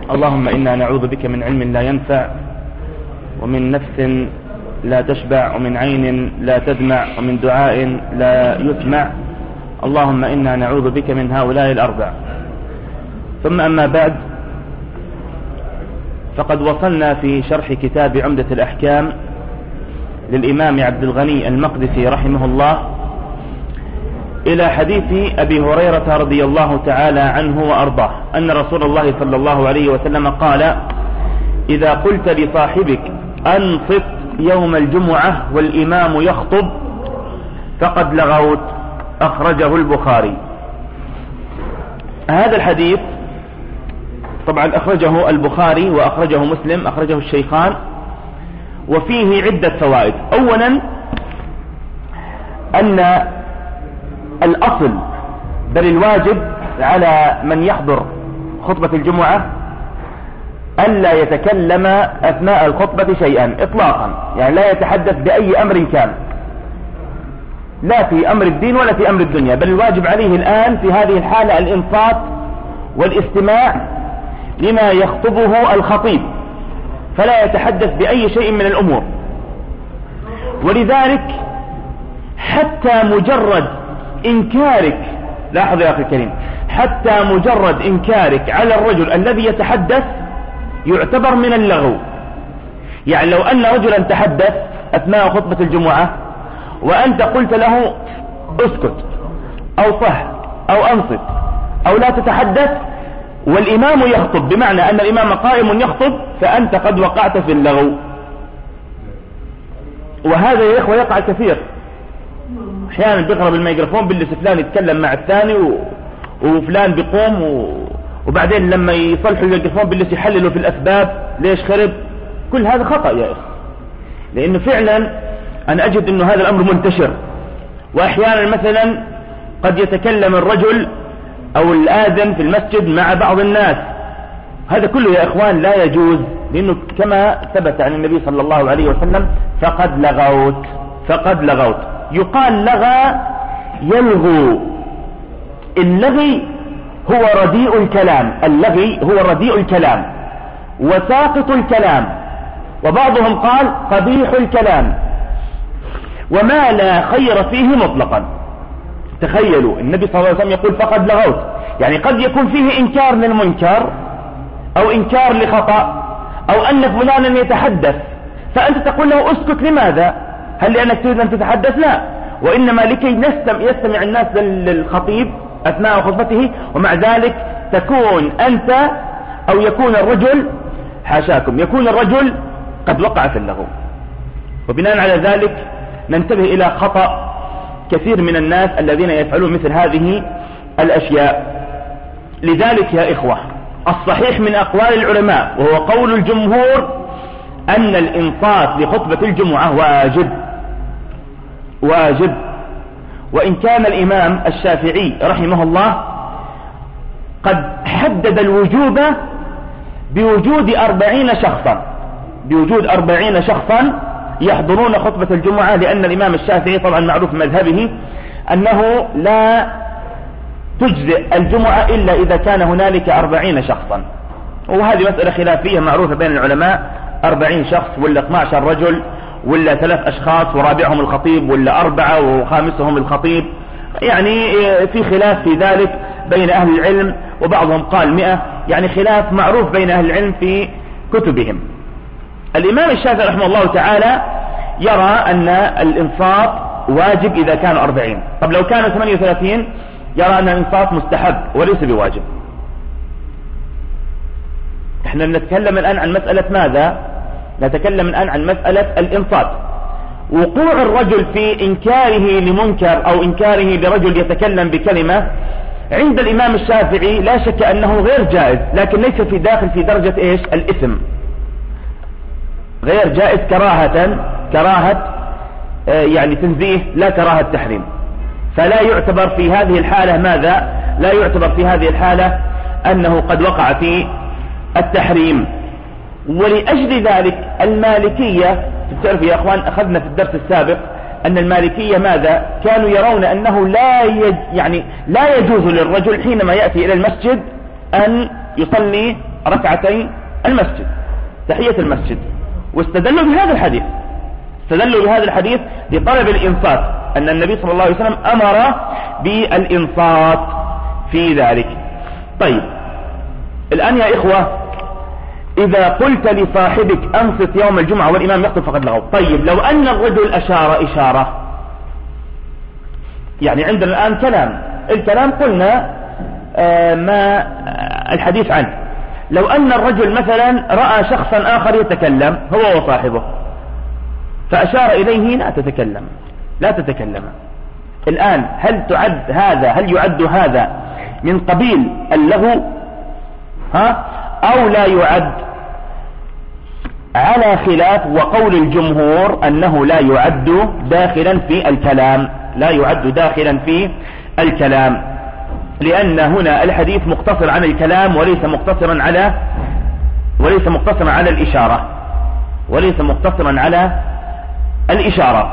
اللهم إنا نعوذ بك من علم لا ينفع، ومن نفس لا تشبع، ومن عين لا تدمع، ومن دعاء لا يسمع. اللهم إنا نعوذ بك من هؤلاء الأربع. ثم أما بعد، فقد وصلنا في شرح كتاب عمدة الأحكام للإمام عبد الغني المقدسي رحمه الله إلى حديث أبي هريرة رضي الله تعالى عنه وأرضاه أن رسول الله صلى الله عليه وسلم قال: إذا قلت لصاحبك أنصت يوم الجمعة والإمام يخطب فقد لغوت. أخرجه البخاري. هذا الحديث طبعا أخرجه البخاري وأخرجه مسلم، أخرجه الشيخان، وفيه عدة فوائد. أولا أن الأصل بل الواجب على من يحضر خطبة الجمعة ألا يتكلم أثناء الخطبة شيئا إطلاقا، يعني لا يتحدث بأي أمر كان، لا في أمر الدين ولا في أمر الدنيا، بل الواجب عليه الآن في هذه الحالة الإنصات والاستماع لما يخطبه الخطيب، فلا يتحدث بأي شيء من الأمور. ولذلك حتى مجرد إنكارك، لاحظ يا أخي الكريم، حتى مجرد إنكارك على الرجل الذي يتحدث يعتبر من اللغو. يعني لو أن رجلا تحدث أثناء خطبة الجمعة وأنت قلت له اسكت أو صح أو أنصت أو لا تتحدث والإمام يخطب، بمعنى أن الإمام قائم يخطب، فأنت قد وقعت في اللغو. وهذا يا إخوة يقع كثير. أحيانا بيقرب الميكروفون باللي فلان يتكلم مع الثاني وفلان بيقوم وبعدين لما يصلحوا الميكروفون باللي يحللوا في الأسباب ليش خرب. كل هذا خطأ يا إخوة، لأنه فعلا أنا أجد أنه هذا الأمر منتشر. وأحيانا مثلا قد يتكلم الرجل أو الآذن في المسجد مع بعض الناس، هذا كله يا إخوان لا يجوز، لأنه كما ثبت عن النبي صلى الله عليه وسلم فقد لغوت. فقد لغوت يقال لغى يلغو. اللغي هو رديء الكلام، اللغي هو رديء الكلام وساقط الكلام، وبعضهم قال قبيح الكلام وما لا خير فيه مطلقا. تخيلوا النبي صلى الله عليه وسلم يقول فقد لغوت، يعني قد يكون فيه إنكار للمنكر أو إنكار لخطأ أو أن فلانا يتحدث فأنت تقول له اسكت. لماذا؟ هل لأنك تريد أن تتحدث؟ لا، وإنما لكي يستمع الناس للخطيب أثناء خطبته، ومع ذلك تكون أنت أو يكون الرجل، حاشاكم، يكون الرجل قد وقع في اللغو. وبناء على ذلك ننتبه إلى خطأ كثير من الناس الذين يفعلون مثل هذه الأشياء. لذلك يا إخوة الصحيح من أقوال العلماء وهو قول الجمهور أن الإنصات لخطبة الجمعة واجب. وإن كان الإمام الشافعي رحمه الله قد حدد الوجوب بوجود 40 شخصا يحضرون خطبة الجمعة، لأن الإمام الشافعي طبعا معروف مذهبه أنه لا تجزئ الجمعة إلا إذا كان هنالك 40 شخصا. وهذه مسألة خلافية معروفة بين العلماء، 40 شخص ولا 12 رجل ولا 3 أشخاص ورابعهم الخطيب ولا 4 وخامسهم الخطيب، يعني في خلاف في ذلك بين أهل العلم، وبعضهم قال 100، يعني خلاف معروف بين أهل العلم في كتبهم. الإمام الشافعي رحمه الله تعالى يرى أن الإنصات واجب إذا كانوا 40. طب لو كانوا 38 يرى أن الإنصات مستحب وليس بواجب. احنا نتكلم الآن عن مسألة ماذا؟ نتكلم الآن عن مسألة الإنصات. وقوع الرجل في إنكاره لمنكر أو إنكاره لرجل يتكلم بكلمة عند الإمام الشافعي لا شك أنه غير جائز، لكن ليس في داخل في درجة إيش؟ الإثم. غير جائز كراهة يعني تنزيه، لا كراهة تحريم. فلا يعتبر في هذه الحالة ماذا؟ لا يعتبر في هذه الحالة أنه قد وقع في التحريم. ولأجل ذلك المالكية، تعرف يا أخوان أخذنا في الدرس السابق أن المالكية ماذا؟ كانوا يرون أنه لا يجوز للرجل حينما يأتي إلى المسجد أن يصلي ركعتي المسجد تحية المسجد، واستدلوا بهذا الحديث، استدلوا بهذا الحديث لطلب الإنصات، أن النبي صلى الله عليه وسلم أمر بالإنصات في ذلك. طيب الآن يا إخوة، إذا قلت لصاحبك أنصت يوم الجمعة والإمام يخطب فقد لغوا، طيب لو أن الرجل أشار إشارة، يعني عندنا الآن كلام، الكلام قلنا ما الحديث عنه، لو أن الرجل مثلا رأى شخصا آخر يتكلم هو وصاحبه فأشار إليه لا تتكلم، لا تتكلم. الآن هل يعد هذا من قبيل اللغو أو لا يعد؟ على خلاف، وقول الجمهور أنه لا يعد داخلا في الكلام، لا يعد داخلا في الكلام، لأن هنا الحديث مقتصر عن الكلام وليس مقتصرا على الإشارة، وليس مقتصرا على الإشارة.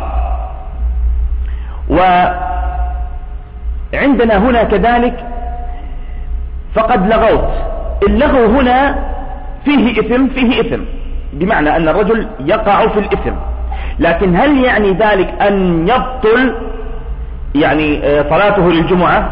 وعندنا هنا كذلك فقد لغوت، اللغو هنا فيه إثم، بمعنى أن الرجل يقع في الإثم، لكن هل يعني ذلك أن يبطل يعني صلاته للجمعة؟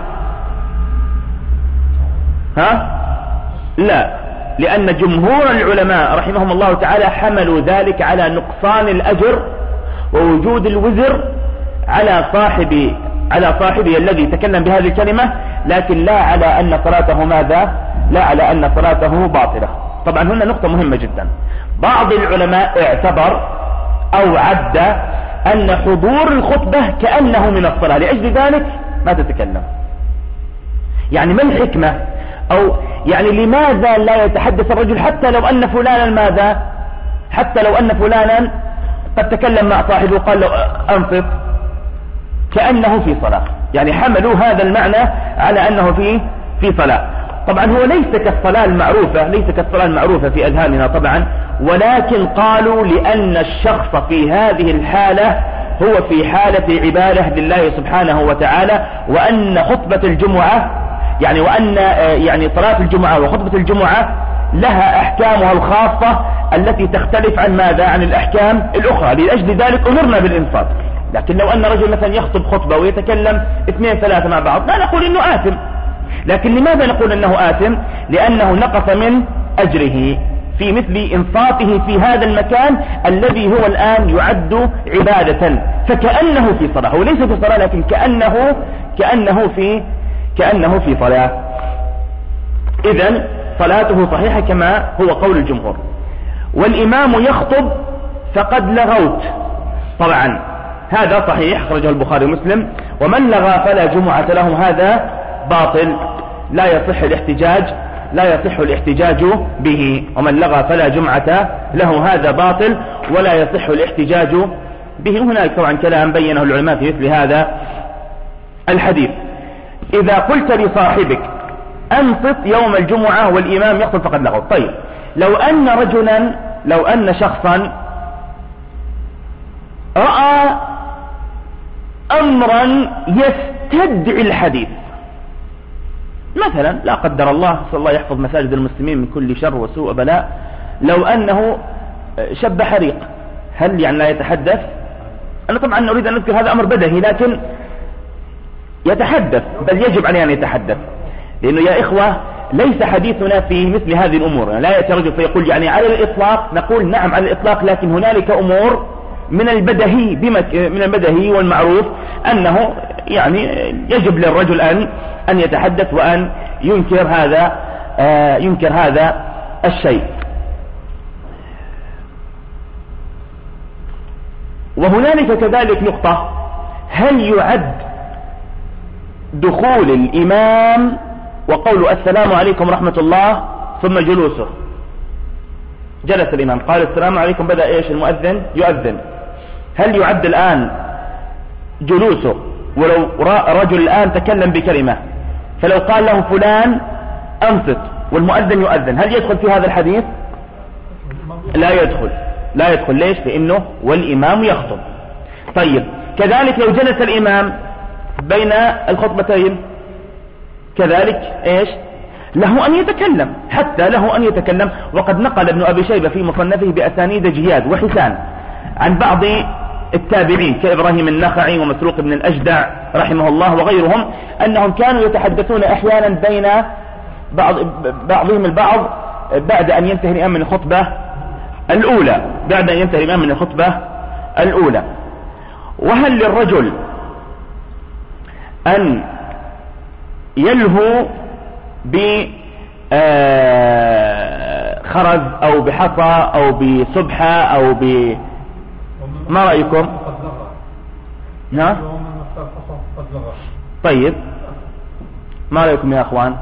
لا، لأن جمهور العلماء رحمهم الله تعالى حملوا ذلك على نقصان الأجر ووجود الوزر على صاحبه الذي تكلم بهذه الكلمة، لكن لا على أن صلاته ماذا؟ لا على أن صلاته باطلة. طبعا هنا نقطة مهمة جدا، بعض العلماء اعتبر أو عد أن حضور الخطبة كأنه من الصلاة، لأجل ذلك ما تتكلم. يعني ما الحكمة؟ أو يعني لماذا لا يتحدث الرجل حتى لو أن فلانا ماذا؟ حتى لو أن فلانا قد تكلم مع صاحبه قال له أنصت كأنه في صلاة، يعني حملوا هذا المعنى على أنه في صلاة. طبعا هو ليس كالصلاة المعروفة في أذهاننا طبعا، ولكن قالوا لأن الشخص في هذه الحالة هو في حالة عبادة لله سبحانه وتعالى، وأن خطبة الجمعة يعني صلاة الجمعة وخطبة الجمعة لها أحكامها الخاصة التي تختلف عن ماذا؟ عن الأحكام الأخرى، لأجل ذلك أمرنا بالإنصات. لكن لو أن رجل مثلا يخطب خطبة ويتكلم 2-3 مع بعض لا نقول إنه آثم، لكن لماذا نقول أنه آثم؟ لأنه نقص من أجره في مثل إنصاته في هذا المكان الذي هو الآن يعد عبادة، فكأنه في صلاة، هو ليس في صلاة لكن كأنه في صلاة. إذن صلاته صحيحة كما هو قول الجمهور. والإمام يخطب فقد لغوت، طبعا هذا صحيح، أخرجه البخاري ومسلم، ومن لغى فلا جمعة له، هذا باطل لا يصح الاحتجاج به، ومن لغى فلا جمعة له هذا باطل ولا يصح الاحتجاج به. هناك طبعا كلام بينه العلماء في مثل هذا الحديث. إذا قلت لصاحبك أنصت يوم الجمعة والإمام يخطب فقد لغوا، طيب لو أن شخصا رأى أمرا يستدعي الحديث، مثلا لا قدر الله صلى الله يحفظ مساجد المسلمين من كل شر وسوء وبلاء، لو أنه شب حريق، هل يعني لا يتحدث؟ أنا طبعا أريد أن أذكر هذا أمر بدهي، لكن يتحدث، بل يجب عليه أن يتحدث، لأنه يا إخوة ليس حديثنا في مثل هذه الأمور، يعني لا يترجم فيقول يعني على الإطلاق، نقول نعم على الإطلاق، لكن هنالك أمور من البدهي والمعروف أنه يعني يجب للرجل أن يتحدث وأن ينكر هذا الشيء. وهنالك كذلك نقطة، هل يعد دخول الإمام وقول السلام عليكم ورحمة الله ثم جلوسه؟ جلس الإمام قال السلام عليكم، بدأ إيش المؤذن يؤذن، هل يعد الآن جلوسه؟ ولو رجل الآن تكلم بكلمة فلو قال له فلان أنصت والمؤذن يؤذن، هل يدخل في هذا الحديث؟ لا يدخل. ليش؟ لأنه والإمام يخطب. طيب كذلك لو جلس الإمام بين الخطبتين كذلك إيش؟ له أن يتكلم، حتى له أن يتكلم. وقد نقل ابن أبي شيبة في مصنفه بأسانيد جياد وحسان عن بعض التابعين كإبراهيم النخعي ومسروق بن الأجدع رحمه الله وغيرهم أنهم كانوا يتحدثون أحيانا بين بعضهم البعض بعد أن ينتهي الإمام من الخطبة الأولى، بعد أن ينتهي الإمام من الخطبة الأولى. وهل للرجل أن يلهو بخرز أو بحصى أو بسبحة أو ما رأيكم؟ نعم طيب ما رأيكم يا أخوان؟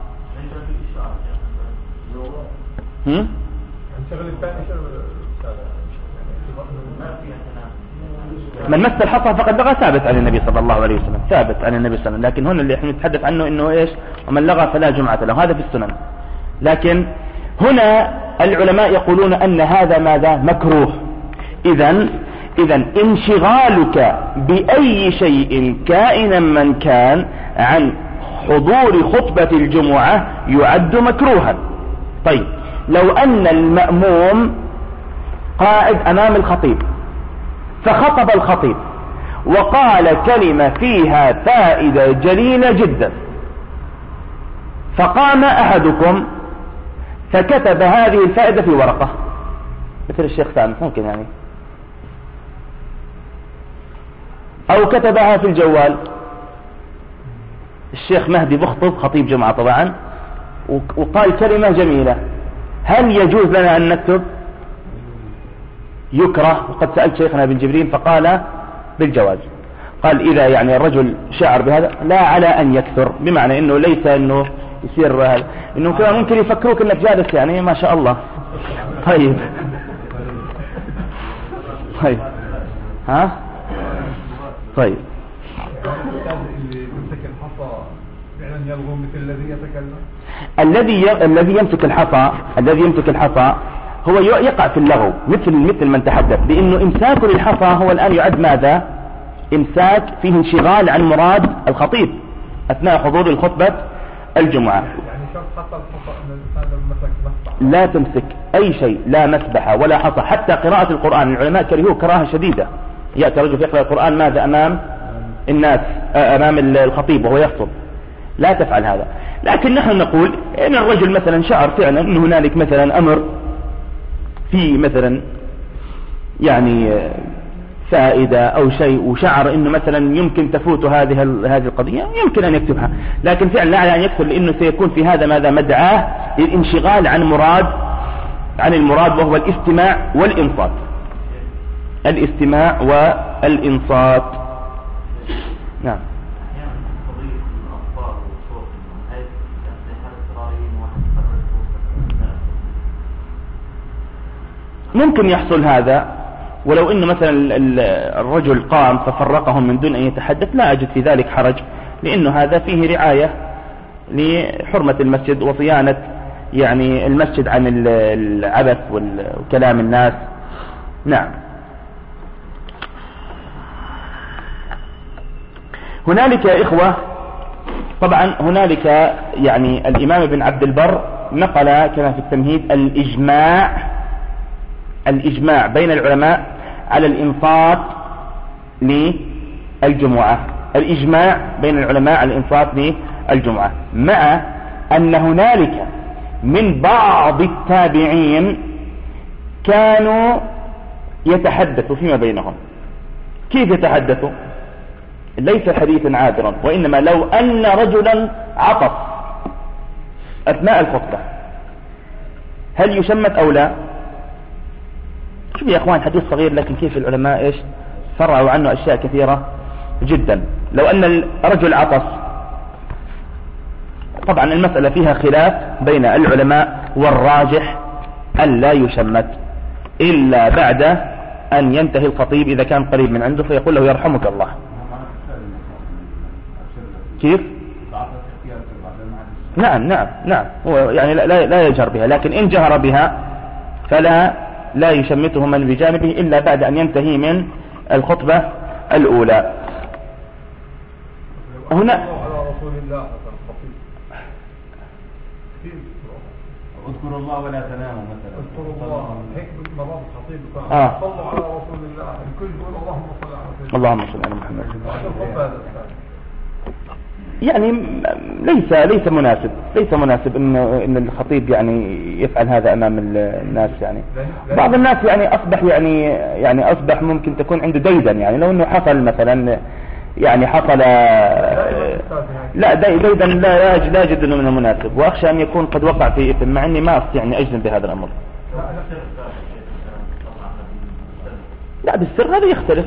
من مس الحصى فقد لغى ثابت عن النبي صلى الله عليه وسلم، ثابت عن النبي صلى الله عليه وسلم. لكن هنا اللي احنا نتحدث عنه انه ايش؟ ومن لغى فلا جمعة له، هذا في السنن. لكن هنا العلماء يقولون ان هذا ماذا؟ مكروه. اذا انشغالك بأي شيء كائنا من كان عن حضور خطبة الجمعة يعد مكروها. طيب لو أن المأموم قاعد أمام الخطيب فخطب الخطيب وقال كلمة فيها فائدة جليلة جدا، فقام أحدكم فكتب هذه الفائدة في ورقة مثل الشيخ سامح ممكن يعني، أو كتبها في الجوال. الشيخ مهدي بخطب خطيب جمعة طبعا وقال كلمة جميلة، هل يجوز لنا أن نكتب؟ يكره. وقد سألت شيخنا بن جبرين فقال بالجواز. قال إذا يعني الرجل شعر بهذا لا على أن يكثر، بمعنى أنه ليس أنه يصير هذا، أنه كمان ممكن يفكروك أنك جالس يعني ما شاء الله. طيب ها طيب الذي يمسك الحصى هو يقع في اللغو مثل من تحدث، لأنه إمساك للحصى هو الآن يعد ماذا؟ إمساك فيه انشغال عن مراد الخطيب أثناء حضور الخطبة الجمعة. يعني شرط حتى الحصى أن الإنسان مسك لا تمسك أي شيء، لا مسبحة ولا حصى. حتى قراءة القرآن العلماء كرهوه كراهة شديدة. يأتي رجل يقرأ القرآن ماذا؟ أمام الناس، أمام الخطيب وهو يخطب. لا تفعل هذا. لكن نحن نقول إن الرجل مثلا شعر فعلا أن هنالك مثلا أمر في مثلا يعني فائدة أو شيء، وشعر إنه مثلا يمكن تفوت هذه القضية، يمكن أن يكتبها. لكن فعلا لا على أن يكتب، لأنه سيكون في هذا ماذا؟ مدعاة للانشغال عن المراد وهو الاستماع والإنصات. الاستماع والإنصات. نعم. ممكن يحصل هذا، ولو انه مثلا الرجل قام ففرقهم من دون ان يتحدث لا اجد في ذلك حرج، لانه هذا فيه رعاية لحرمة المسجد وصيانة يعني المسجد عن العبث وكلام الناس. نعم. هنالك يا إخوة طبعا هنالك يعني الإمام ابن عبد البر نقل كما في التمهيد الإجماع بين العلماء على الإنصات للجمعة. الإجماع بين العلماء على الإنصات للجمعة، مع أن هنالك من بعض التابعين كانوا يتحدثوا فيما بينهم. كيف يتحدثوا؟ ليس حديثا عابرا، وإنما لو أن رجلا عطس أثناء الخطبة هل يشمت أو لا؟ شوف يا أخوان حديث صغير، لكن كيف العلماء فرعوا عنه أشياء كثيرة جدا. لو أن الرجل عطس، طبعا المسألة فيها خلاف بين العلماء، والراجح أن لا يشمت إلا بعد أن ينتهي الخطيب إذا كان قريب من عنده فيقول له يرحمك الله. كيف؟ نعم هو يعني لا يجهر بها، لكن إن جهر بها فلا يشمته من بجانبه إلا بعد أن ينتهي من الخطبة الأولى. هنا اذكروا الله ولا تناموا مثلا. اذكروا الله هيك مرات الخطيب صلوا على رسول الله الكل يقول اللهم صل على سيدنا اللهم صل على محمد. يعني ليس مناسب ان الخطيب يعني يفعل هذا امام الناس. يعني بعض الناس يعني اصبح ممكن تكون عنده ديدا، يعني لو انه حصل مثلا يعني حصل لا ديدا لا اجد انه من المناسب، واخشى ان يكون قد وقع في اثم، مع اني ما استطيع اني اجزم بهذا الامر. لا بالسر هذا يختلف.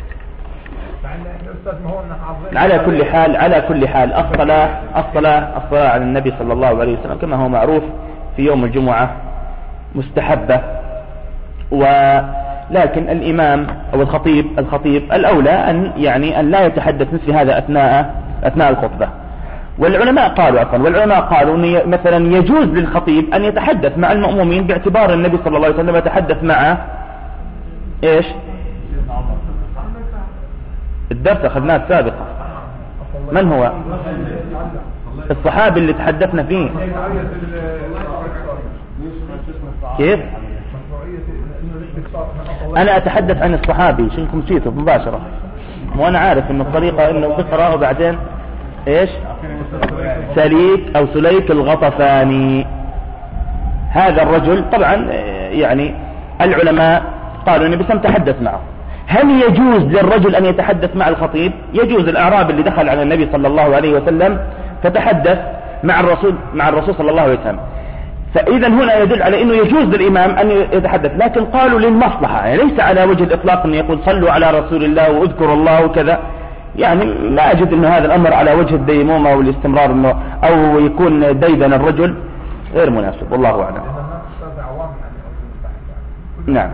على كل حال الصلاة على النبي صلى الله عليه وسلم كما هو معروف في يوم الجمعة مستحبة، ولكن الإمام أو الخطيب الأولى أن لا يتحدث مثل هذا أثناء الخطبة. والعلماء قالوا أن مثلا يجوز للخطيب أن يتحدث مع المأمومين باعتبار النبي صلى الله عليه وسلم يتحدث مع إيش؟ الدرس أخذناه سابقا. من هو الصحابي اللي تحدثنا فيه؟ كيف؟ أنا أتحدث عن الصحابي، شنكم نسيته مباشرة، وأنا عارف إنه الطريقة إنه بقرأ وبعدين إيش؟ سليك الغطفاني. هذا الرجل طبعا يعني العلماء قالوا النبي صلى الله عليه وسلم تحدث معه. هل يجوز للرجل أن يتحدث مع الخطيب؟ يجوز. الأعرابي اللي دخل على النبي صلى الله عليه وسلم فتحدث مع الرسول صلى الله عليه وسلم، فإذا هنا يدل على أنه يجوز للإمام أن يتحدث، لكن قالوا للمصلحة، يعني ليس على وجه الإطلاق أن يقول صلوا على رسول الله واذكروا الله وكذا. يعني لا أجد أن هذا الأمر على وجه الديمومة والاستمرار أنه أو يكون ديدن الرجل غير مناسب، والله أعلم. نعم.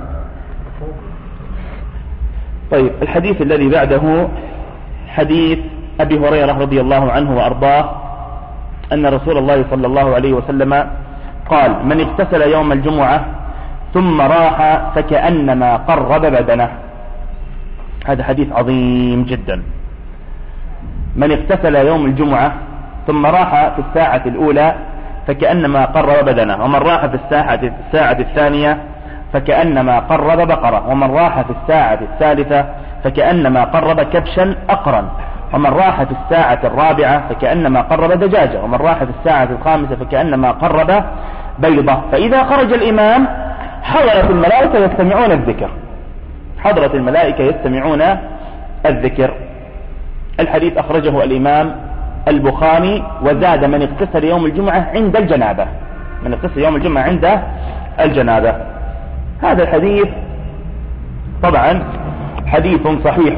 طيب الحديث الذي بعده حديث أبي هريرة رضي الله عنه وأرضاه أن رسول الله صلى الله عليه وسلم قال: من اغتسل يوم الجمعة ثم راح فكأنما قرب بدنه. هذا حديث عظيم جدا. من اغتسل يوم الجمعة ثم راح في الساعة الأولى فكأنما قرب بدنه، ومن راح في الساعة الثانية فكأنما قرب بقرة، ومن راح في الساعة الثالثة فكأنما قرب كبشا أقرا، ومن راح في الساعة الرابعة فكأنما قرب دجاجة، ومن راح في الساعة الخامسة فكأنما قرب بيضة. فإذا خرج الإمام حضرت الملائكة يستمعون الذكر. الحديث أخرجه الإمام البخاري وزاد: من اغتسل يوم الجمعة عند الجنابة. هذا الحديث طبعا حديث صحيح،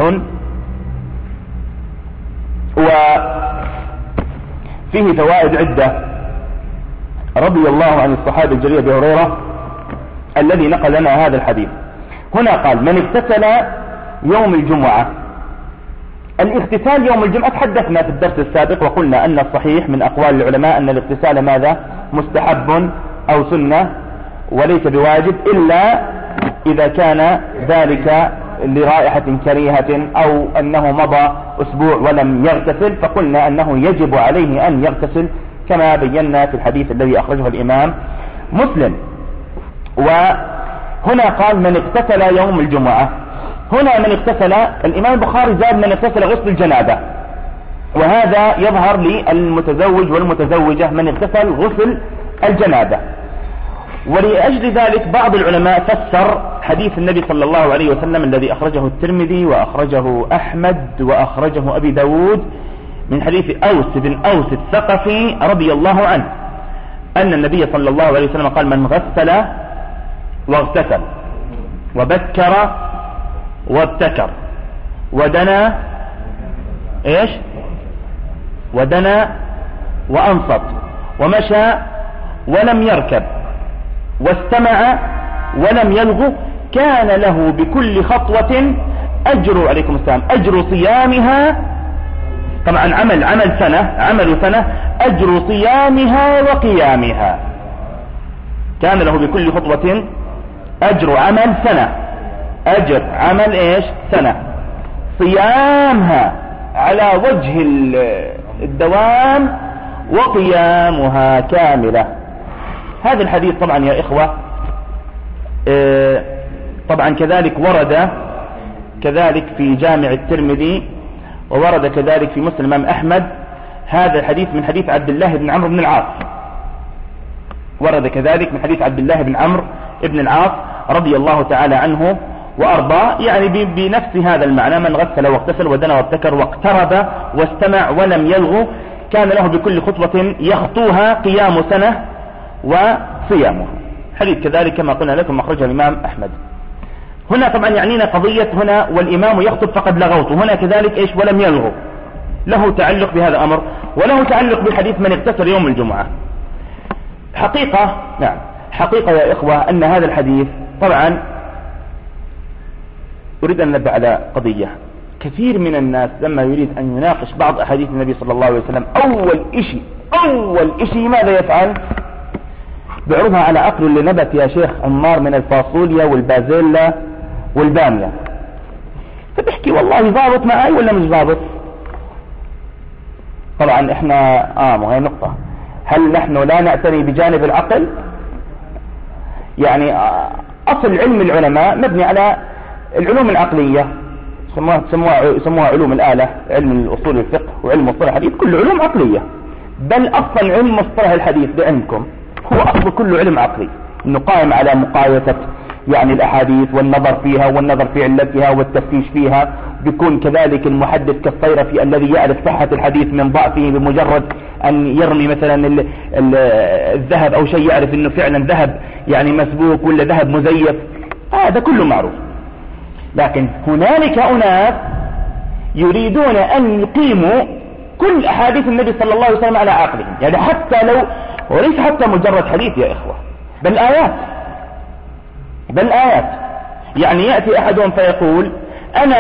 وفيه فوائد عدة. رضي الله عن الصحابي الجليل أبي هريرة الذي نقل لنا هذا الحديث. هنا قال: من اغتسل يوم الجمعة. الاغتسال يوم الجمعة تحدثنا في الدرس السابق وقلنا أن الصحيح من أقوال العلماء أن الاغتسال ماذا؟ مستحب أو سنة وليس بواجب، إلا إذا كان ذلك لرائحة كريهة أو أنه مضى أسبوع ولم يغتسل، فقلنا أنه يجب عليه أن يغتسل كما بينا في الحديث الذي أخرجه الإمام مسلم. وهنا قال: من اغتسل يوم الجمعة. هنا من اغتسل الإمام البخاري زاد: من اغتسل غسل الجنابة، وهذا يظهر للمتزوج والمتزوجة من اغتسل غسل الجنابة. ولأجل ذلك بعض العلماء فسر حديث النبي صلى الله عليه وسلم الذي أخرجه الترمذي وأخرجه أحمد وأخرجه أبي داود من حديث أوس بن أوس الثقفي رضي الله عنه أن النبي صلى الله عليه وسلم قال: من غسل واغتسل وبكر وابتكر ودنا وأنصت ومشى ولم يركب واستمع ولم يلغو، كان له بكل خطوة أجر عليكم السلام أجر صيامها. طبعا عمل سنة أجر صيامها وقيامها. كان له بكل خطوة أجر عمل سنة، أجر عمل سنة، صيامها على وجه الدوام وقيامها كاملة. هذا الحديث طبعا يا إخوة طبعا كذلك ورد كذلك في جامع الترمذي، وورد كذلك في مسلم الإمام أحمد. هذا الحديث من حديث عبد الله بن عمرو بن العاص، ورد كذلك من حديث عبد الله بن عمرو بن العاص رضي الله تعالى عنه وأرضاه، يعني بنفس هذا المعنى: من غسل واغتسل ودنا وابتكر واقترب واستمع ولم يلغو كان له بكل خطوة يخطوها قيام سنة وصيامها. حديث كذلك كما قلنا لكم أخرجه الإمام أحمد. هنا طبعا يعنينا قضية هنا والإمام يخطب فقد لغوت، هنا كذلك إيش ولم يلغو، له تعلق بهذا الأمر وله تعلق بحديث من اغتسل يوم الجمعة. حقيقة نعم حقيقة يا إخوة أن هذا الحديث طبعا أريد أن ننبه على قضية. كثير من الناس لما يريد أن يناقش بعض أحاديث النبي صلى الله عليه وسلم أول إشي ماذا يفعل؟ بيعرضها على عقل اللي نبت يا شيخ عمار من الفاصوليا والبازيلا والبامية، فبحكي والله ضابط معي ولا مش ضابط؟ طبعا احنا وهي نقطة، هل نحن لا نعتني بجانب العقل؟ يعني أصل علم العلماء مبني على العلوم العقلية، يسموها علوم الآلة، علم الأصول الفقه وعلم مصطلح الحديث، كل علوم عقلية. بل أصلا علم مصطلح الحديث بعلمكم هو أصل كله علم عقلي، إنه قائم على مقايسة يعني الأحاديث والنظر فيها والنظر في علتها والتفتيش فيها. بيكون كذلك المحدث كالصيرفي الذي يعرف صحة الحديث من ضعفه بمجرد أن يرمي مثلا الذهب أو شيء يعرف إنه فعلا ذهب يعني مسبوك ولا ذهب مزيف، هذا كله معروف. لكن هنالك أناس يريدون أن يقيموا كل أحاديث النبي صلى الله عليه وسلم على عقلهم، يعني حتى لو وليس حتى مجرد حديث يا إخوة، بل آيات. يعني يأتي أحدهم فيقول أنا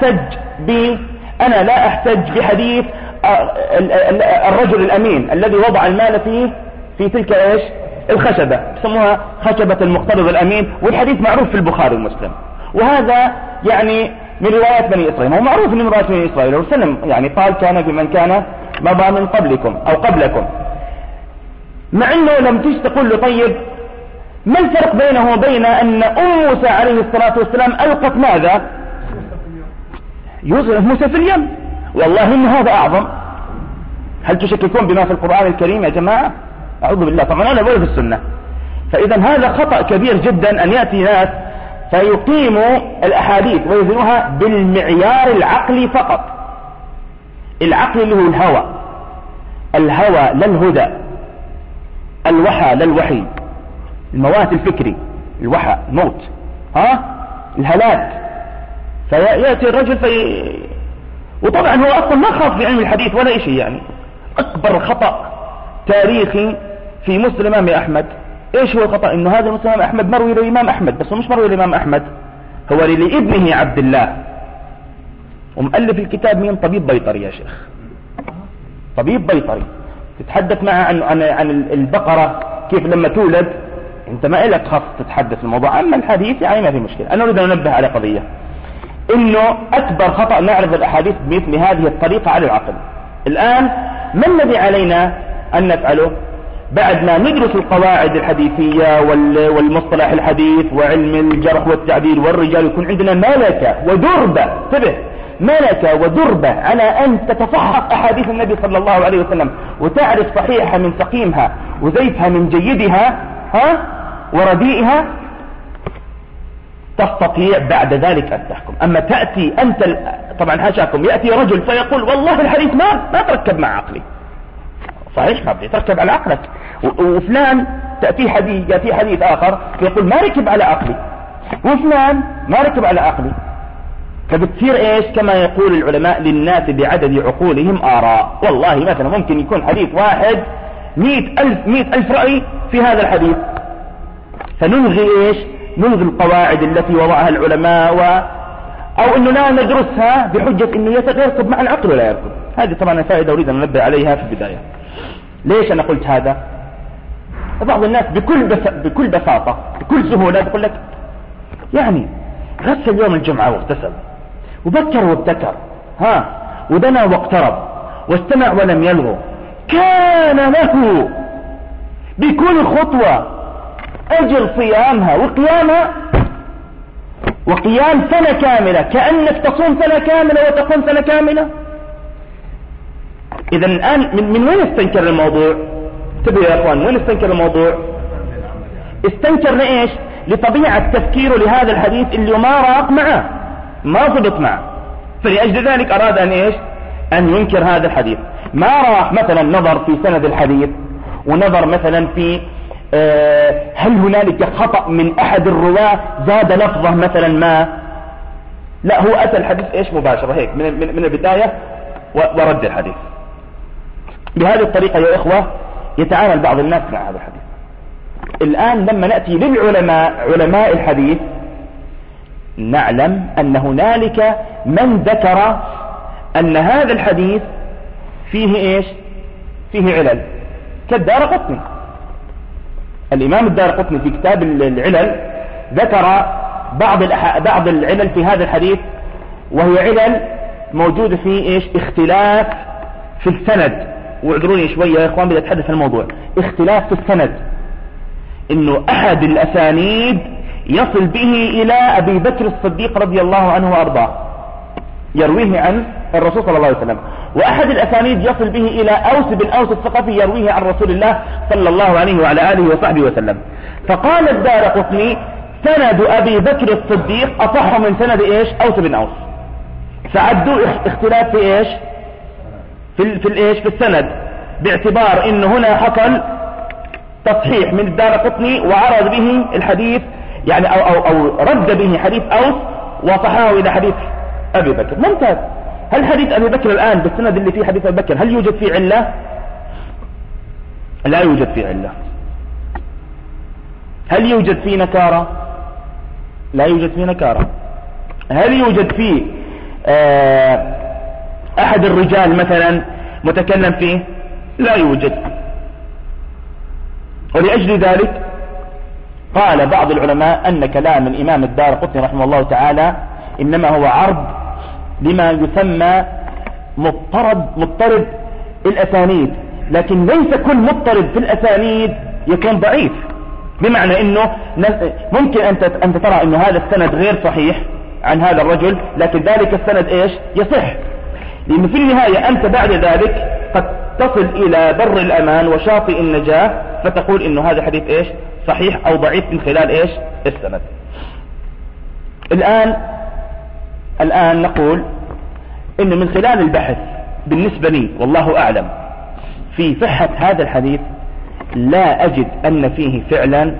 لا أحتج بحديث الرجل الأمين الذي وضع المال في تلك إيش الخشبة، يسموها خشبة المقتبض الأمين، والحديث معروف في البخاري ومسلم، وهذا يعني من روايات بني إسرائيل، هو معروف من روايات بني إسرائيل وسلم، يعني قال كان في من كان مضى من قبلكم أو قبلكم. مع أنه لم تيجي تقول له طيب ما الفرق بينه وبين أن موسى عليه الصلاة والسلام ألقت ماذا؟ موسى في اليم. والله إن هذا أعظم. هل تشككون بما في القرآن الكريم يا جماعة؟ أعوذ بالله، طبعا أنا بقول في السنة. فإذا هذا خطأ كبير جدا أن يأتي ناس فيقيموا الأحاديث ويزنوها بالمعيار العقلي فقط. العقل اللي هو الهوى لا الهدى، الوحى لا الوحي، الموات الفكري، الوحى الموت، الهلاك. فيأتي الرجل وطبعا هو أصلا ما خاف في علم الحديث ولا شيء. يعني أكبر خطأ تاريخي في مسلم الإمام أحمد، إيش هو الخطأ؟ إنه هذا مسلم الإمام أحمد مروي للإمام أحمد، بس هو مش مروي للإمام أحمد، هو لابنه عبد الله، ومؤلف الكتاب مين؟ طبيب بيطري يا شيخ، طبيب بيطري. تتحدث معه عن البقرة كيف لما تولد، انت ما إلك خاص تتحدث الموضوع. أما الحديث يعني ما في مشكلة. أنا أريد أن أنبه على قضية، إنه أكبر خطأ نعرض الأحاديث بمثل هذه الطريقة على العقل. الآن ما الذي علينا أن نفعله بعد ما ندرس القواعد الحديثية والمصطلح الحديث وعلم الجرح والتعديل والرجال؟ يكون عندنا ملكة ودربة، انتبه، ملكة ودربة على أن تتفحص أحاديث النبي صلى الله عليه وسلم وتعرف صحيحها من سقيمها وزيفها من جيدها ورديئها، تستطيع بعد ذلك أن تحكم. أما تأتي أنت طبعا حاشاكم يأتي رجل فيقول والله الحديث ما تركب مع عقلي، صحيح ما بدي تركب على عقلك، وفلان يأتي حديث آخر يقول ما ركب على عقلي، وفلان ما ركب على عقلي. فبتصير ايش كما يقول العلماء للناس بعدد عقولهم آراء. والله مثلا ممكن يكون حديث واحد 100,000 رأي في هذا الحديث، فنلغي ايش؟ نلغي القواعد التي وضعها العلماء او انه لا ندرسها بحجة انه يركب مع العقل ولا يركب. هذه طبعا فائدة اريد ان ننبه عليها في البداية. ليش انا قلت هذا؟ بعض الناس بكل بساطة بكل سهولة يقول لك يعني غسل يوم الجمعة واغتسل وبكر وابتكر ودنا واقترب واستمع ولم يلغو، كان له بكل خطوة أجر صيامها وقيامها، وقيام سنة كاملة، كأنك تصوم سنة كاملة وتقوم سنة كاملة. إذا الآن من وين استنكر الموضوع؟ انتبهوا يا أخوان، وين استنكر الموضوع؟ استنكر لإيش؟ لطبيعة تفكيره لهذا الحديث اللي ما راق معه، ما ضبط معه، فلأجل ذلك أراد أن إيش؟ أن ينكر هذا الحديث. ما راح مثلا نظر في سند الحديث، ونظر مثلا في هل هنالك خطأ من أحد الرواة زاد لفظه مثلا ما، لا، هو أتى الحديث إيش مباشرة هيك من البداية ورد الحديث. بهذه الطريقة يا إخوة يتعامل بعض الناس مع هذا الحديث. الآن لما نأتي للعلماء، علماء الحديث، نعلم أن هنالك من ذكر أن هذا الحديث فيه إيش؟ فيه علل، كالدارقطني. الإمام الدارقطني في كتاب العلل ذكر بعض العلل في هذا الحديث، وهي علل موجودة فيه إيش؟ اختلاف في السند. واعذروني شوية يا إخوان بدي أتحدث عن الموضوع. اختلاف في السند، إنه أحد الأسانيد يصل به إلى أبي بكر الصديق رضي الله عنه وأرضاه، يرويه عن الرسول صلى الله عليه وسلم، وأحد الأسانيد يصل به إلى أوس بن أوس الثقفي يرويه عن رسول الله صلى الله عليه وعلى آله وصحبه وسلم. فقال الدارقطني سند أبي بكر الصديق أصح من سند إيش؟ أوس بن أوس. فعدوا اختلاف في إيش؟ في الإيش؟ في السند، باعتبار إنه هنا حصل تصحيح من الدارقطني وعرض به الحديث، يعني أو رد به حديث أوس وصححه إلى حديث أبي بكر. ممتاز. هل حديث أبي بكر الآن بالسند اللي فيه حديث أبي بكر هل يوجد فيه علة؟ لا يوجد فيه علة. هل يوجد فيه نكارة؟ لا يوجد فيه نكارة. هل يوجد فيه أحد الرجال مثلا متكلم فيه؟ لا يوجد. ولأجل ذلك قال بعض العلماء أن كلام الإمام الدارقطني رحمه الله تعالى إنما هو عرض لما يسمى مضطرب الأسانيد، لكن ليس كل مضطرب في الأسانيد يكون ضعيف. بمعنى أنه ممكن أنت ترى أنه هذا السند غير صحيح عن هذا الرجل، لكن ذلك السند إيش؟ يصح، لأن في النهاية أنت بعد ذلك قد تصل إلى بر الأمان وشاطئ النجاة، فتقول إنه هذا حديث إيش؟ صحيح أو ضعيف من خلال إيش؟ السند. الآن نقول إن من خلال البحث بالنسبة لي والله أعلم في صحة هذا الحديث لا أجد أن فيه فعلا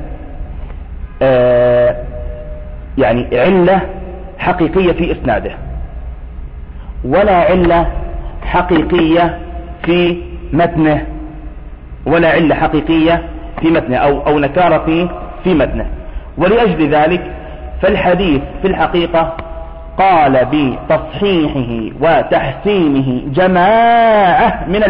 يعني علة حقيقية في إسناده، ولا علة حقيقية في متنه، ولا علة حقيقية في متنه أو نكارة في متنه. ولأجل ذلك فالحديث في الحقيقة قال بتصحيحه وتحسينه جماعة من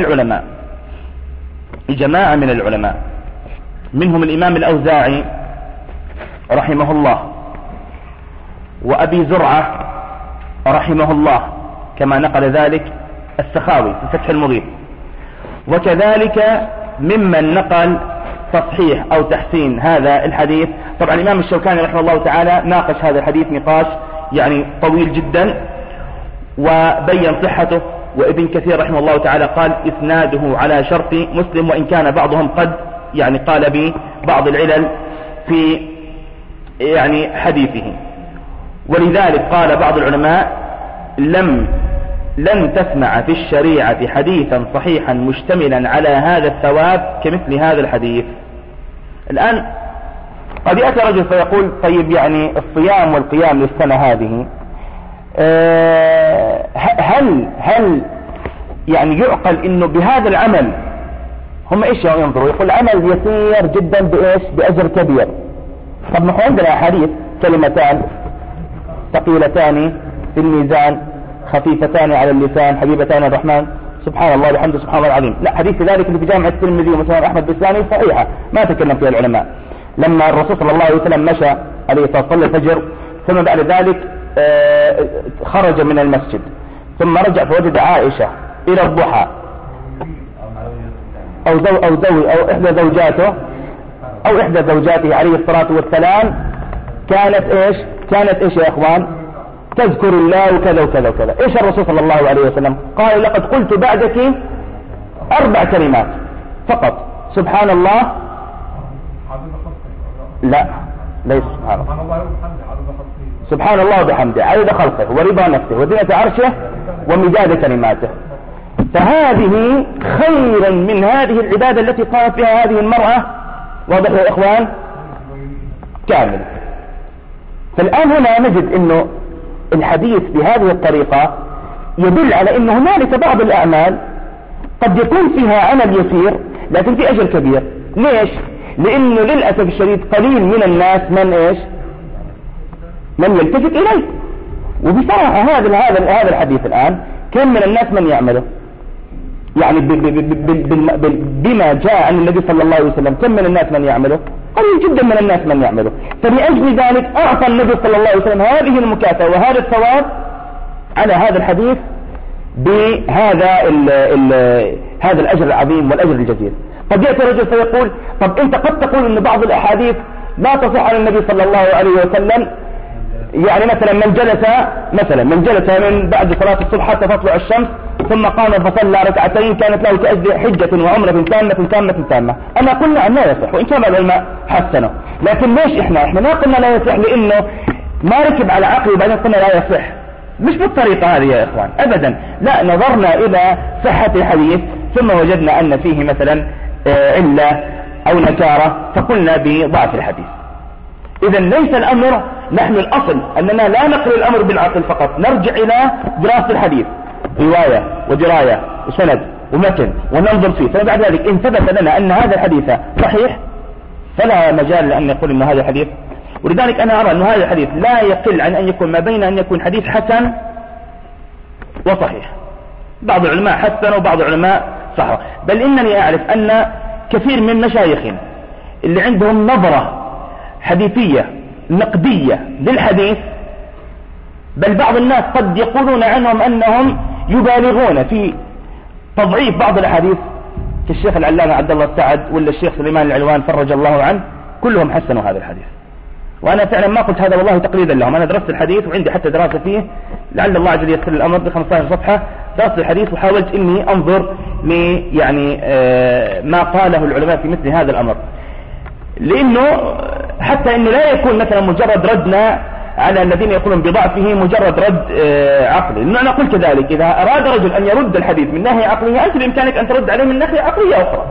العلماء، منهم الإمام الأوزاعي رحمه الله، وأبي زرعة رحمه الله، كما نقل ذلك السخاوي في فتح المغيث، وكذلك ممن نقل تصحيح أو تحسين هذا الحديث. طبعا الإمام الشوكاني رحمه الله تعالى ناقش هذا الحديث نقاش يعني طويل جدا وبين صحته، وابن كثير رحمه الله تعالى قال إسناده على شرط مسلم، وإن كان بعضهم قد يعني قال ببعض العلل في يعني حديثه. ولذلك قال بعض العلماء لن تسمع في الشريعة حديثا صحيحا مشتملا على هذا الثواب كمثل هذا الحديث. الآن قد يأتي رجل فيقول طيب يعني الصيام والقيام للسنة هذه هل يعني يعقل انه بهذا العمل هم ايش ينظروا؟ يقول عمل يسير جدا بايش؟ بأجر كبير. طب نحن عندنا حديث كلمتان ثقيلتان في الميزان خفيفتان على اللسان حبيبتان الرحمن سبحان الله وبحمده سبحان الله العظيم. لا، حديث ذلك اللي في جامع الترمذي ومسند أحمد بالثاني صحيحة ما تكلم فيها العلماء. لما الرسول صلى الله عليه وسلم مشى عليه الصلاة والسلام الفجر، ثم بعد ذلك خرج من المسجد، ثم رجع فوجد عائشة إلى الضحى أو إحدى زوجاته عليه الصلاة والسلام كانت إيش يا إخوان؟ تذكر الله وكذا وكذا وكذا. إيش الرسول صلى الله عليه وسلم قال؟ لقد قلت بعدك 4 كلمات فقط: سبحان الله، لا ليس سبحان الله، سبحان الله وبحمده عدد خلقه ورضا نفسه وزنة عرشه ومداد كلماته. فهذه خيرا من هذه العبادة التي قامت بها هذه المرأة، واضح يا إخوان؟ كامل. فالآن هنا نجد أنه الحديث بهذه الطريقة يدل على أن هنالك بعض الأعمال قد يكون فيها عمل يسير لكن في أجر كبير. ليش؟ لأنه للأسف الشديد قليل من الناس من يلتفت إليه. وبصراحة هذا الحديث الآن كم من الناس من يعمله؟ يعني بما جاء عن النبي صلى الله عليه وسلم كم من الناس من يعمله؟ قليل جدا من الناس من يعمله. فلأجل ذلك أعطى النبي صلى الله عليه وسلم هذه المكافأة وهذا الثواب على هذا الحديث بهذا هذا الأجر العظيم والأجر الجزيل. قد يأتي رجل فيقول: طب أنت قد تقول أن بعض الأحاديث لا تصح عن النبي صلى الله عليه وسلم، يعني مثلا من جلس من بعد صلاة الصبح حتى تطلع الشمس ثم قام فصلى ركعتين كانت له كأجر حجة وعمرة تامة. أنا قلنا أن لا يصح، وإن كان العلماء حسنوا. لكن ليش إحنا ما قلنا لا يصح؟ لأنه ما ركب على عقله وبعدين قلنا لا يصح. مش بالطريقة هذه يا إخوان أبدا، لا، نظرنا إلى صحة الحديث ثم وجدنا أن فيه مثلا علة أو نكارة فقلنا بضعف الحديث. إذا ليس الأمر، نحن الأصل أننا لا نقل الأمر بالعقل فقط، نرجع إلى دراسة الحديث، رواية ودراية وسند ومتن وننظر فيه. فبعد ذلك إن ثبت لنا أن هذا الحديث صحيح فلا مجال لأن نقول أن هذا الحديث. ولذلك أنا أرى أن هذا الحديث لا يقل عن أن يكون ما بين أن يكون حديث حسن وصحيح. بعض العلماء حسن وبعض العلماء صحيح، بل إنني أعرف أن كثير من مشايخنا اللي عندهم نظرة حديثية نقدية للحديث، بل بعض الناس قد يقولون عنهم أنهم يبالغون في تضعيف بعض الأحاديث كالشيخ العلامة عبد الله السعد ولا الشيخ سليمان العلوان فرج الله عنه، كلهم حسنوا هذا الحديث. وأنا فعلا ما قلت هذا والله تقليدا لهم، أنا درست الحديث وعندي حتى دراسة فيه، لعل الله عز وجل ييسر الأمر ب15 صفحة درست الحديث وحاولت إني أنظر يعني ما قاله العلماء في مثل هذا الأمر، لأنه حتى إنه لا يكون مثلا مجرد ردنا على الذين يقولون بضعفه مجرد رد عقلي. لأنه أنا قلت كذلك إذا أراد رجل أن يرد الحديث من ناحية عقلية أنت بإمكانك أن ترد عليه من ناحية عقلية أخرى،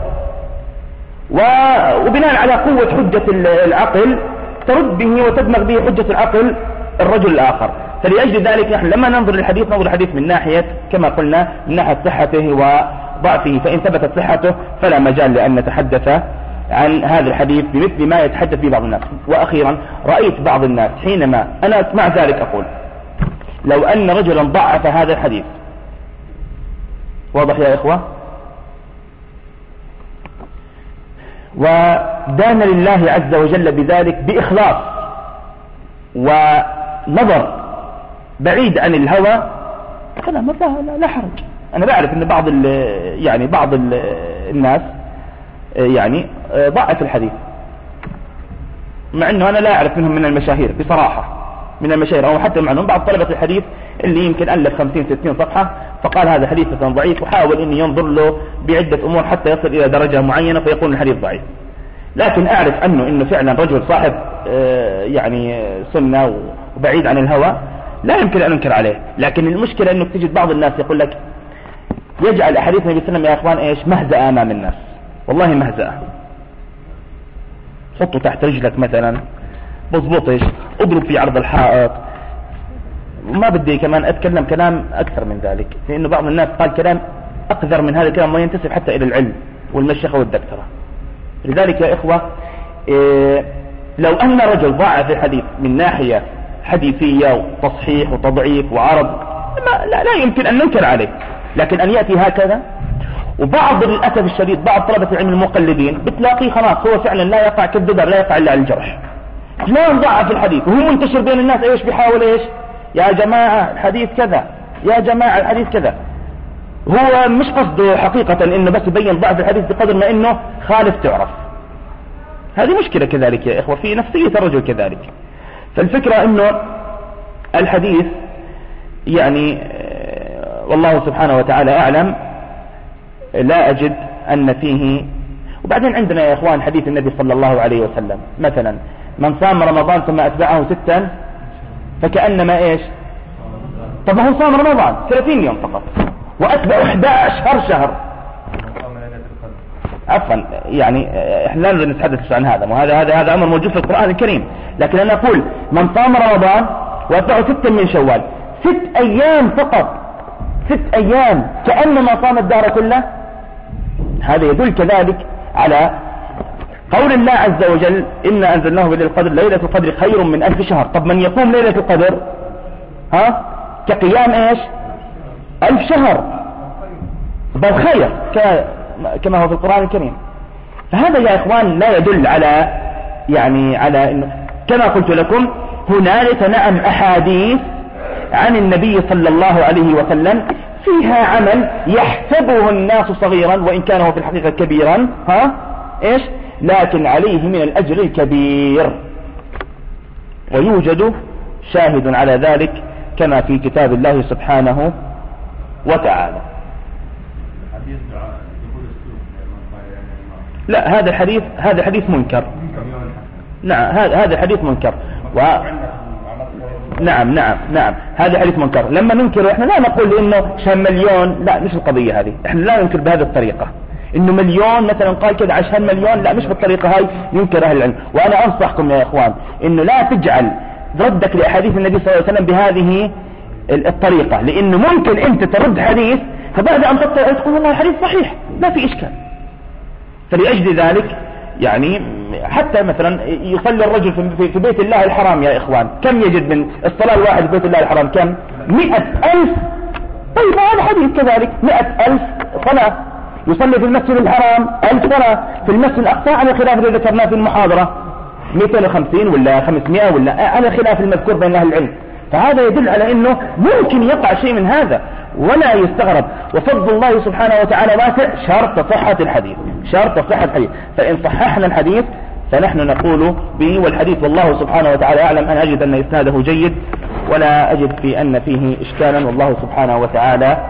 وبناء على قوة حجة العقل ترد به وتدمغ به حجة العقل الرجل الآخر. فلأجل ذلك نحن لما ننظر للحديث ننظر الحديث من ناحية كما قلنا من ناحية صحته وضعفه، فإن ثبتت صحته فلا مجال لأن نتحدث عن هذا الحديث بمثل ما يتحدث به بعض الناس. وأخيرا رأيت بعض الناس حينما أنا مع ذلك أقول لو أن رجلا ضعف هذا الحديث، واضح يا إخوة، ودان لله عز وجل بذلك بإخلاص ونظر بعيد عن الهوى، كلام لا حرج. أنا بعرف أن بعض الناس يعني ضعف الحديث، مع أنه أنا لا أعرف منهم من المشاهير بصراحة، من المشاهير أو حتى معهم بعض طلبة الحديث اللي يمكن ألف 50-60 صفحة فقال هذا حديث ضعيف، وحاول أن ينظر له بعدة أمور حتى يصل إلى درجة معينة فيكون الحديث ضعيف. لكن أعرف أنه فعلا رجل صاحب يعني سنة وبعيد عن الهوى لا يمكن أن ننكر عليه. لكن المشكلة أنه تجد بعض الناس يقول لك يجعل أحاديث النبي صلى الله عليه وسلم يا إخوان إيش مهزأة أمام الناس، والله مهزأة. حطه تحت رجلك مثلا، بضبطش، اضرب في عرض الحائط. ما بدي كمان أتكلم كلام أكثر من ذلك، لأنه بعض الناس قال كلام أقذر من هذا الكلام ما ينتسب حتى إلى العلم والمشيخة والدكتورة. لذلك يا إخوة لو أن رجل ضاع في الحديث من ناحية حديثية وتصحيح وتضعيف وعرض لا يمكن أن ننكر عليه، لكن أن يأتي هكذا. وبعض للأسف الشديد بعض طلبة العلم المقلدين بتلاقيه خلاص هو فعلا لا يقع كالدبر، لا يقع إلا على الجرح، لا ضعف الحديث وهو منتشر بين الناس. ايش بيحاول؟ ايش يا جماعة الحديث كذا، يا جماعة الحديث كذا. هو مش قصده حقيقة انه بس يبين ضعف الحديث بقدر ما انه خالف تعرف. هذه مشكلة كذلك يا اخوة في نفسية الرجل كذلك. فالفكرة انه الحديث يعني والله سبحانه وتعالى اعلم، لا اجد ان فيه. وبعدين عندنا يا اخوان حديث النبي صلى الله عليه وسلم مثلا من صام رمضان ثم اتبعه 6 فكأنما ايش؟ طب ما هو صام رمضان 30 يوم فقط واتبع 11 شهر. عفوا يعني احنا لا نريد نتحدث عن هذا، وهذا امر موجود في القرآن الكريم، لكن انا اقول من صام رمضان واتبعه 6 من شوال 6 ايام فقط، 6 ايام كأنما صام الدهر كله. هذا يدل كذلك على قول الله عز وجل إنا أنزلناه بليلة القدر، ليلة القدر خير من 1000 شهر. طب من يقوم ليلة القدر كقيام ايش 1000 شهر، بل خير كما هو في القرآن الكريم. فهذا يا اخوان لا يدل على يعني على إنه كما قلت لكم هنالك نعم احاديث عن النبي صلى الله عليه وسلم فيها عمل يحسبه الناس صغيرا وإن كان هو في الحقيقة كبيرا إيش، لكن عليه من الأجر الكبير. ويوجد شاهد على ذلك كما في كتاب الله سبحانه وتعالى. لا هذا حديث منكر. نعم هذا حديث منكر. نعم هذا حديث منكر. لما ننكر احنا لا نقول انه عشان مليون، لا مش القضية هذه، احنا لا ننكر بهذه الطريقة انه مليون مثلا قال كذا عشان مليون، لا مش بالطريقة هاي ينكر اهل العلم. وانا انصحكم يا اخوان انه لا تجعل ردك لاحاديث النبي صلى الله عليه وسلم بهذه الطريقة، لانه ممكن انت ترد حديث فبعد ان تقول والله الحديث صحيح ما في اشكال. فلأجل ذلك يعني حتى مثلا يصلي الرجل في بيت الله الحرام يا إخوان، كم يجد من الصلاة الواحد في بيت الله الحرام؟ كم؟ 100,000. طيب هذا حديث كذلك 100,000 صلاة. يصلي في المسجد الحرام 1000 صلاة، في المسجد الأقصى على خلاف اللي ذكرناه في المحاضرة 250 ولا 500 ولا على خلاف المذكور بين أهل العلم. فهذا يدل على أنه ممكن يقع شيء من هذا ولا يستغرب. وفضل الله سبحانه وتعالى واسع، شرط صحة الحديث، شرط صحة الحديث. فإن صححنا الحديث فنحن نقول به، والحديث والله سبحانه وتعالى أعلم. أن أجد أن إسناده جيد ولا أجد في أن فيه إشكالا، والله سبحانه وتعالى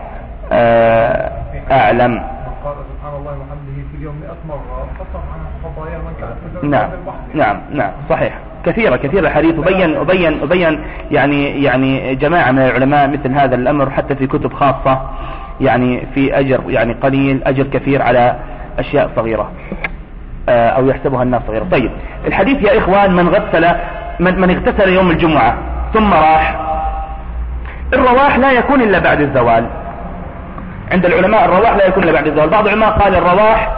أعلم. قال سبحان الله وحمده في اليوم 100 مرة خطف عن خطايا من كانت نعم صحيح. كثيرة الحديث وبين يعني جماعة من العلماء مثل هذا الأمر حتى في كتب خاصة، يعني في أجر يعني قليل أجر كثير على أشياء صغيرة أو يحسبها الناس صغيرة. طيب الحديث يا إخوان من اغتسل يوم الجمعة ثم راح، الرواح لا يكون إلا بعد الزوال. عند العلماء الرواح لا يكون إلا بعد الزوال. بعض العلماء قال الرواح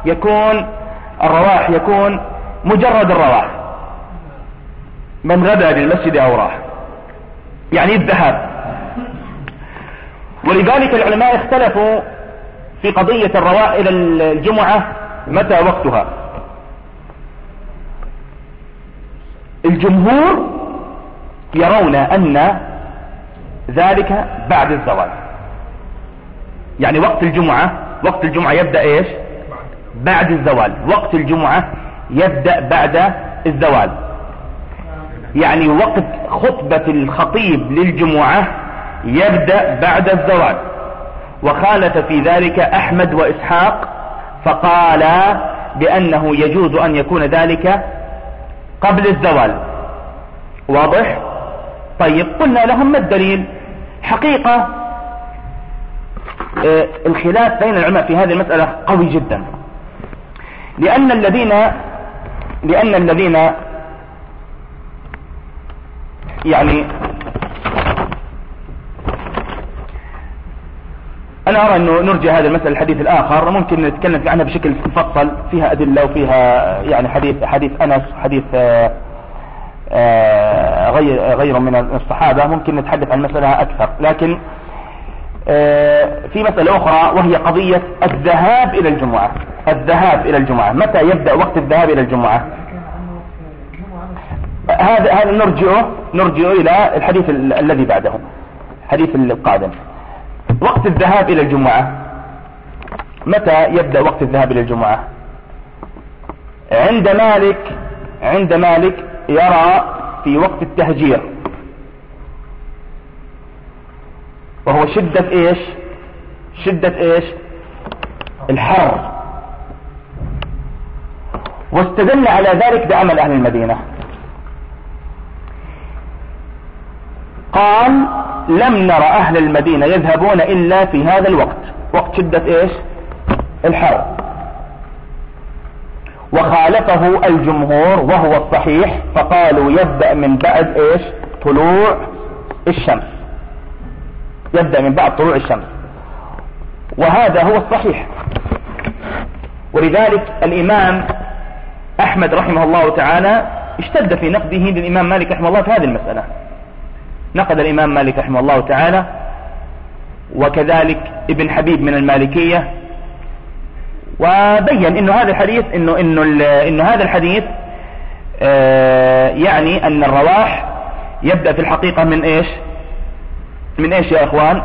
يكون مجرد الرواح، من غدا للمسجد أو راح يعني الذهاب. ولذلك العلماء اختلفوا في قضية الرواح إلى الجمعة متى وقتها. الجمهور يرون أن ذلك بعد الزوال، يعني وقت الجمعة يبدأ ايش؟ بعد الزوال. وقت الجمعة يبدأ بعد الزوال، يعني وقت خطبة الخطيب للجمعة يبدأ بعد الزوال. وخالف في ذلك أحمد وإسحاق فقال بأنه يجوز أن يكون ذلك قبل الزوال. واضح؟ طيب قلنا لهم ما الدليل؟ حقيقة الخلاف بين العلماء في هذه المسألة قوي جدا، لأن الذين يعني أنا أرى أنه نرجع هذا المسألة الحديث الآخر، ممكن نتكلم عنها بشكل مفصل، فيها أدلة وفيها يعني حديث أنس، حديث غير من الصحابة، ممكن نتحدث عن المسألة أكثر. لكن في مسألة أخرى وهي قضية الذهاب إلى الجمعة. متى يبدأ وقت الذهاب إلى الجمعة؟ هذا نرجعه إلى الحديث الذي بعده، حديث القادم. وقت الذهاب إلى الجمعة، متى يبدأ وقت الذهاب إلى الجمعة؟ عند مالك يرى في وقت التهجير، وهو شدة ايش الحر، واستدل على ذلك بعمل اهل المدينة. قال لم نرى اهل المدينة يذهبون الا في هذا الوقت، وقت شدة الحر، وخالفه الجمهور وهو الصحيح، فقالوا يبدأ من بعد طلوع الشمس، يبدأ من بعد طلوع الشمس، وهذا هو الصحيح. ولذلك الإمام أحمد رحمه الله تعالى اشتد في نقده للإمام مالك رحمه الله في هذه المسألة، نقد الإمام مالك رحمه الله تعالى، وكذلك ابن حبيب من المالكية، وبين انه هذا الحديث انه هذا الحديث يعني ان الرواح يبدأ في الحقيقة من ايش يا اخوان؟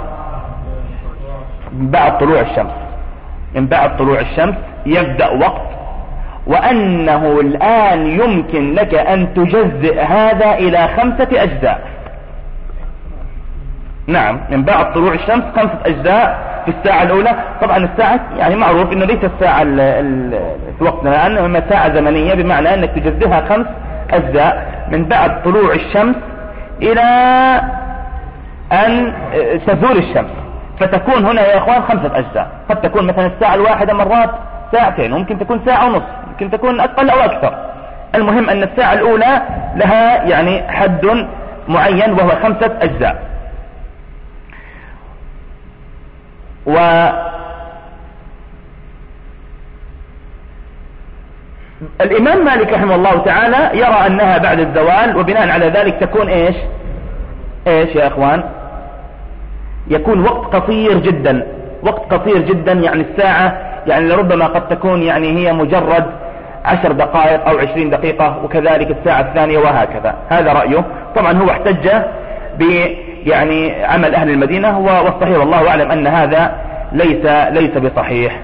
من بعد طلوع الشمس، من بعد طلوع الشمس يبدأ وقت، وانه الان يمكن لك ان تجزئ هذا الى 5 أجزاء. نعم، من بعد طلوع الشمس 5 أجزاء في الساعة الأولى. طبعا الساعة يعني معروف انه ليس الساعة في وقتنا الآن، انما ساعة زمنية، بمعنى انك تجزئها 5 أجزاء من بعد طلوع الشمس الى ان تزول الشمس، فتكون هنا يا اخوان 5 أجزاء. قد تكون مثلا الساعة الواحدة مرات 2 ساعة، وممكن تكون 1.5 ساعة، ممكن تكون اقل او اكثر. المهم ان الساعة الاولى لها يعني حد معين وهو 5 أجزاء. والإمام مالك رحمه الله تعالى يرى أنها بعد الزوال، وبناء على ذلك تكون إيش يا أخوان؟ يكون وقت قصير جدا، وقت قصير جدا، يعني الساعة يعني لربما قد تكون يعني هي مجرد 10 دقائق أو 20 دقيقة، وكذلك الساعة الثانية، وهكذا. هذا رأيه. طبعا هو احتج يعني عمل أهل المدينة، والصحيح والله أعلم أن هذا ليس بصحيح.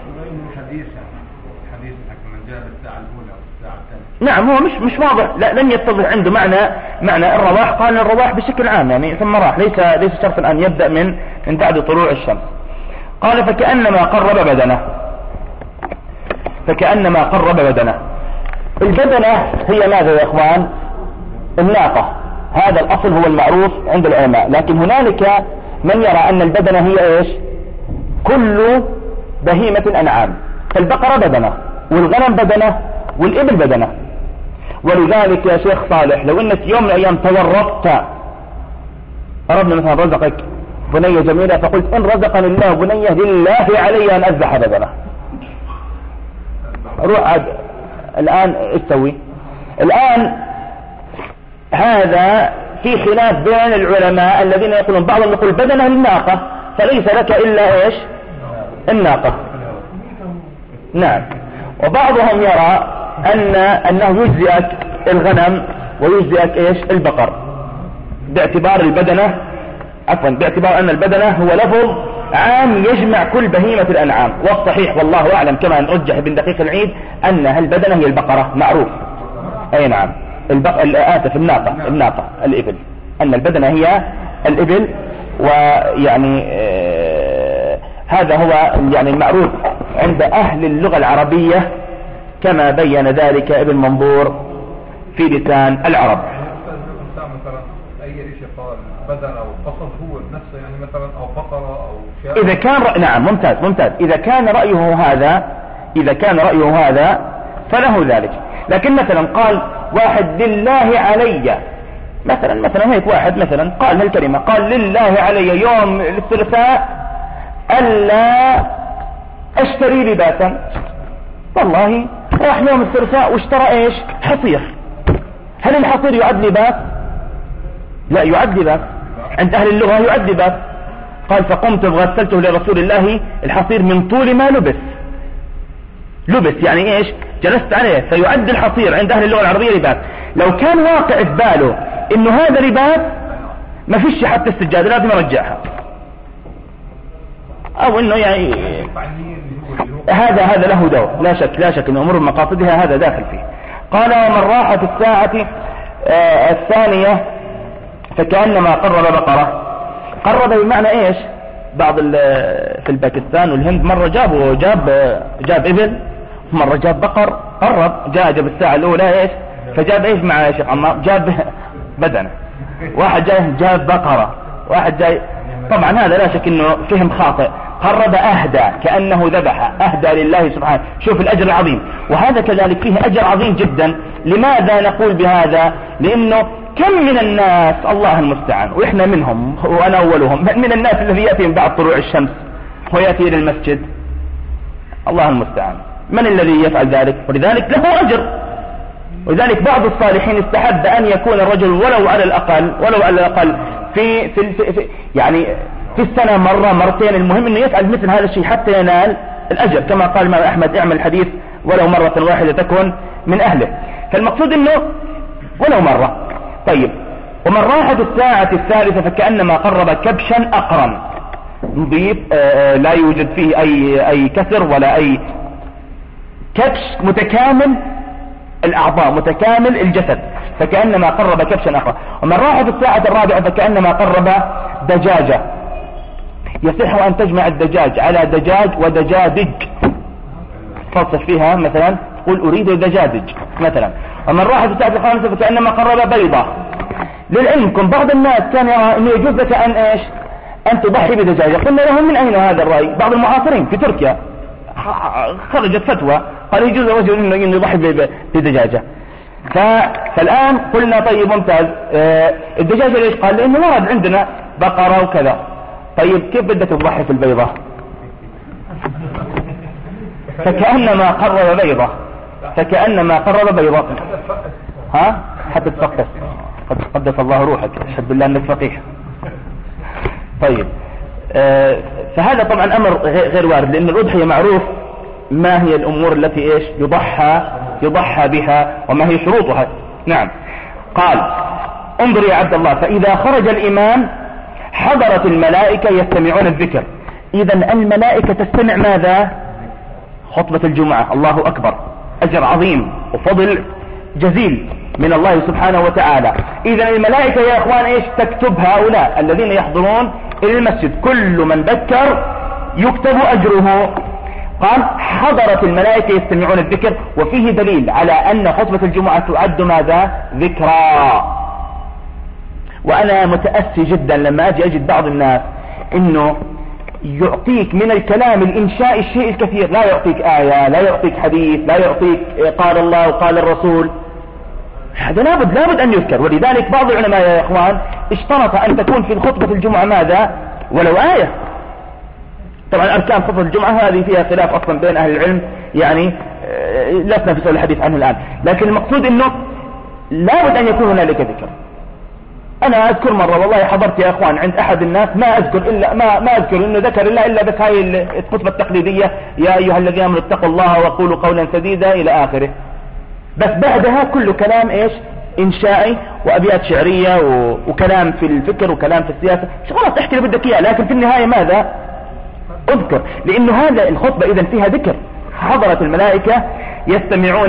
نعم، هو مش واضح، لا لم يتضح عنده معنى الرواح. قال الرواح بشكل عام يعني ثم راح، ليس شرط أن يبدأ من بعد طلوع الشمس. قال فكأنما قرب بدنه. البدنة هي ماذا يا اخوان؟ الناقة. هذا الأصل هو المعروف عند العلماء، لكن هنالك من يرى أن البدنة هي إيش؟ كل بهيمة الأنعام. فالبقرة بدنة، والغنم بدنة، والإبل بدنة. ولذلك يا شيخ صالح لو أنك يوم من الأيام تورطت، ربنا مثلا رزقك بنية جميلة، فقلت إن رزقني الله بنية لله علي أن أذبح بدنة، روح عاد الآن ايش تسوي؟ الآن هذا في خلاف بين العلماء الذين يقولون، بعضهم يقول بدنة للناقة فليس لك إلا ايش؟ الناقة. نعم. وبعضهم يرى أنه يجزئك الغنم ويجزئك ايش؟ البقر، باعتبار أن البدنة هو لفظ عام يجمع كل بهيمة الأنعام. والصحيح والله أعلم كما نرجح ابن دقيق العيد أنها البدنة هي البقرة، معروف. أي نعم، الناقة الإبل، أن البدنة هي الإبل. ويعني هذا هو يعني المعروف عند أهل اللغة العربية، كما بين ذلك ابن منظور في لسان العرب. أي شيء قال بدن أو قصد هو نفسه، يعني مثلا أو بقرة أو شاة. إذا كان نعم، ممتاز. إذا كان رأيه هذا فله ذلك. لكن مثلا قال واحد لله علي، مثلا هيك واحد مثلا قال هالكلمة، قال لله علي يوم الثلاثاء ألا أشتري لباسا. والله راح يوم الثلاثاء واشترى ايش؟ حصير. هل الحصير يعد لباس؟ لا يعد لباس، عند أهل اللغة يعد لباس. قال فقمت فغسلته لرسول الله الحصير من طول ما لبس يعني ايش؟ جلست عليه، فيعد الحصير عند أهل اللغة العربية لباس. لو كان واقع في باله انه هذا لباس ما فيش حتى السجادة، لازم يرجعها. او انه يعني هذا له دور، لا شك ان امور مقاصدها هذا داخل فيه. قال ومن راح في الساعة الثانية فكأنما قرب بقرة. قرب بمعنى ايش؟ بعض في الباكستان والهند مرة جاب ابل، مرة جاب بقر، قرب، جاب الساعة الاولى ايش؟ فجاب ايش مع شيخ عمار؟ جاب بدنه. واحد جاب بقرة، واحد جاي، طبعا هذا لا شك انه فهم خاطئ. قرب اهدى، كأنه ذبح، اهدى لله سبحانه. شوف الاجر العظيم، وهذا كذلك فيه اجر عظيم جدا. لماذا نقول بهذا؟ لانه كم من الناس، الله المستعان، واحنا منهم وانا اولهم، من الناس الذي يأتي من بعد طلوع الشمس ويأتي الى المسجد، الله المستعان، من الذي يفعل ذلك؟ ولذلك له اجر. ولذلك بعض الصالحين استحب ان يكون الرجل ولو على الاقل في يعني في السنة مرة مرتين، المهم انه يفعل مثل هذا الشيء حتى ينال الاجر، كما قال الإمام احمد اعمل الحديث ولو مرة واحدة تكن من اهله. فالمقصود انه ولو مرة. طيب، ومن راح في الساعة الثالثة فكأنما قرب كبشا اقرا، نضيف لا يوجد فيه اي كسر ولا اي، كبش متكامل الاعضاء، متكامل الجسد، فكأنما قرب كبشا اقرا. ومن راح في الساعة الرابعة فكأنما قرب دجاجة. يصح ان تجمع الدجاج على دجاج ودجادج، تصف فيها مثلا تقول اريد دجادج مثلا. ومن راح في الساعة الخامسة فكأنما قرب بيضة. للعلمكم بعض الناس كان يرى انه يجوز لك ان تضحي بدجاجة. قلنا لهم من اين هذا الرأي؟ بعض المعاصرين في تركيا خرجت فتوى قال يجوز الرجل انه يضحي بدجاجة. فالآن قلنا طيب ممتاز، الدجاجة ليش؟ قال لأنه ورد عندنا بقرة وكذا. طيب كيف بدك تضحي في البيضة؟ فكأنما قرب بيضة. ها؟ حتى تفقس، قد قدس الله روحك، أشهد بالله أنك فقيه. طيب، فهذا طبعا أمر غير وارد، لأن الأضحية معروف ما هي الأمور التي إيش يضحى بها وما هي شروطها. نعم. قال انظر يا عبد الله، فإذا خرج الإمام حضرت الملائكة يستمعون الذكر. إذا الملائكة تستمع ماذا؟ خطبة الجمعة. الله أكبر، أجر عظيم وفضل جزيل من الله سبحانه وتعالى. إذا الملائكة يا أخوان إيش تكتب؟ هؤلاء الذين يحضرون إلى المسجد كل من ذكر يكتب أجره. قال حضرت الملائكة يستمعون الذكر، وفيه دليل على أن خطبة الجمعة تعد ماذا؟ ذكرى. وأنا متأسي جدا لما أجد بعض الناس إنه يعطيك من الكلام الإنشائي الشيء الكثير، لا يعطيك آية، لا يعطيك حديث، لا يعطيك قال الله وقال الرسول. هذا لابد أن يذكر. ولذلك بعض العلماء يا إخوان اشترط أن تكون في خطبة الجمعة ماذا؟ ولو آية. طبعا أركان خطبة الجمعة هذه فيها خلاف أصلا بين أهل العلم، يعني لسنا في سؤال الحديث عنه الآن، لكن المقصود أنه لابد أن يكون هنالك ذكر. أنا أذكر مرة والله حضرت يا أخوان عند أحد الناس ما أذكر إنه ذكر إلا بس هاي الخطبة التقليدية، يا أيها الذين آمنوا اتقوا الله وقولوا قولا سديدا إلى آخره. بس بعدها كله كلام إيش؟ إنشائي وأبيات شعرية وكلام في الفكر وكلام في السياسة. خلاص احكي اللي بدك إياه، لكن في النهاية ماذا؟ اذكر، لأنه هذا الخطبة إذن فيها ذكر. حضرت الملائكة يستمعون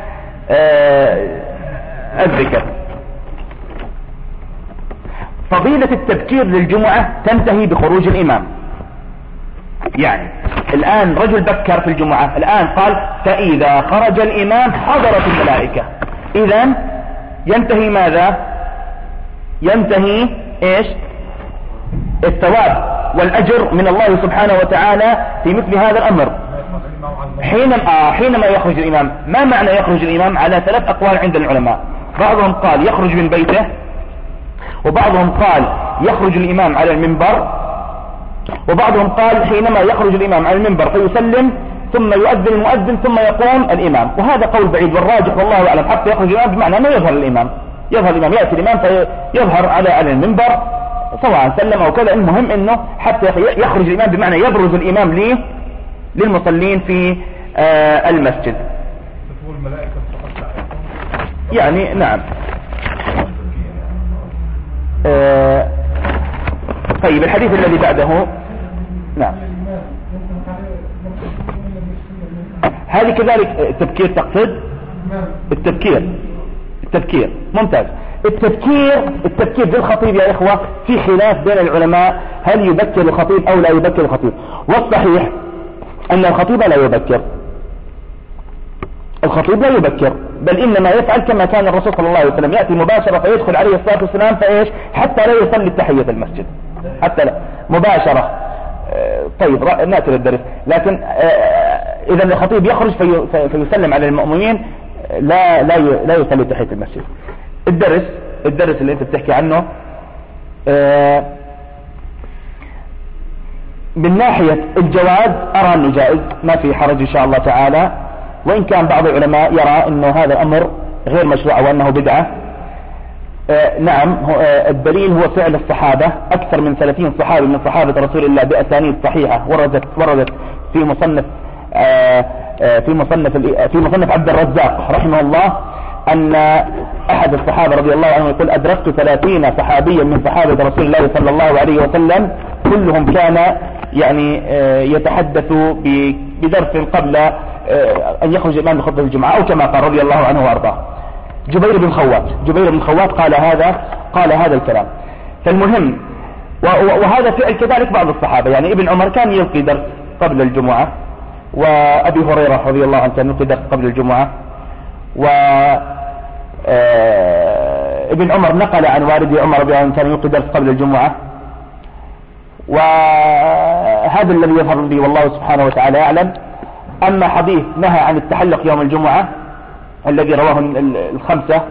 الذكر. فضيلة التبكير للجمعة تنتهي بخروج الإمام. يعني الآن رجل بكر في الجمعة، الآن قال فإذا خرج الإمام حضرت الملائكة. إذن ينتهي ماذا؟ ينتهي إيش؟ الثواب والأجر من الله سبحانه وتعالى في مثل هذا الأمر. حينما يخرج الإمام. ما معنى يخرج الإمام؟ على 3 أقوال عند العلماء. بعضهم قال يخرج من بيته، وبعضهم قال يخرج الإمام على المنبر، وبعضهم قال حينما يخرج الإمام على المنبر فيسلم ثم يؤذن المؤذن ثم يقوم الإمام. وهذا قول بعيد، والراجح والله أعلم حتى يخرج الإمام بمعنى أنه يظهر الإمام، يأتي الإمام فيظهر على المنبر سواء سلم أو كذا. المهم أنه حتى يخرج الإمام بمعنى يبرز الإمام للمصلين في المسجد. يعني نعم. طيب الحديث الذي بعده. نعم. هذه كذلك التبكير تقصد؟ التبكير ممتاز. التبكير بالخطيب يا إخوة في خلاف بين العلماء، هل يبكر الخطيب أو لا يبكر الخطيب؟ والصحيح أن الخطيب لا يبكر، الخطيب لا يبكر، بل إنما يفعل كما كان الرسول صلى الله عليه وسلم، يأتي مباشرة فيدخل عليه الصلاة والسلام فإيش حتى لا يصلي تحية المسجد، حتى لا مباشرة. طيب نأتي للدرس. لكن إذا الخطيب يخرج فيسلم على المؤمنين، لا يصلي تحية المسجد. الدرس اللي انت بتحكي عنه من ناحية الجواز أرى أنه جائز، ما في حرج إن شاء الله تعالى، وإن كان بعض العلماء يرى أنه هذا الأمر غير مشروع وأنه بدعة. نعم، الدليل هو فعل الصحابة، أكثر من 30 صحابي من صحابة رسول الله بأسانيد صحيحة وردت في مصنف عبد الرزاق رحمه الله، أن أحد الصحابة رضي الله عنه يقول: أدركت 30 صحابيا من صحابة رسول الله صلى الله عليه وسلم كلهم كان يعني يتحدث بدرس قبل أن يخرج الإمام بخطبة الجمعة، أو كما قال رضي الله عنه وأرضاه. جبير بن خوات قال هذا الكلام. فالمهم، وهذا فعل كذلك بعض الصحابة، يعني ابن عمر كان يلقي درس قبل الجمعة، وأبي هريرة رضي الله عنه كان يلقي درس قبل الجمعة، ابن عمر نقل عن والد عمر رضي الله عنه كان يلقي درس قبل الجمعة. وهذا الذي يظهر به والله سبحانه وتعالى يعلم. أما حديث نهى عن التحلق يوم الجمعة الذي رواه الخمسة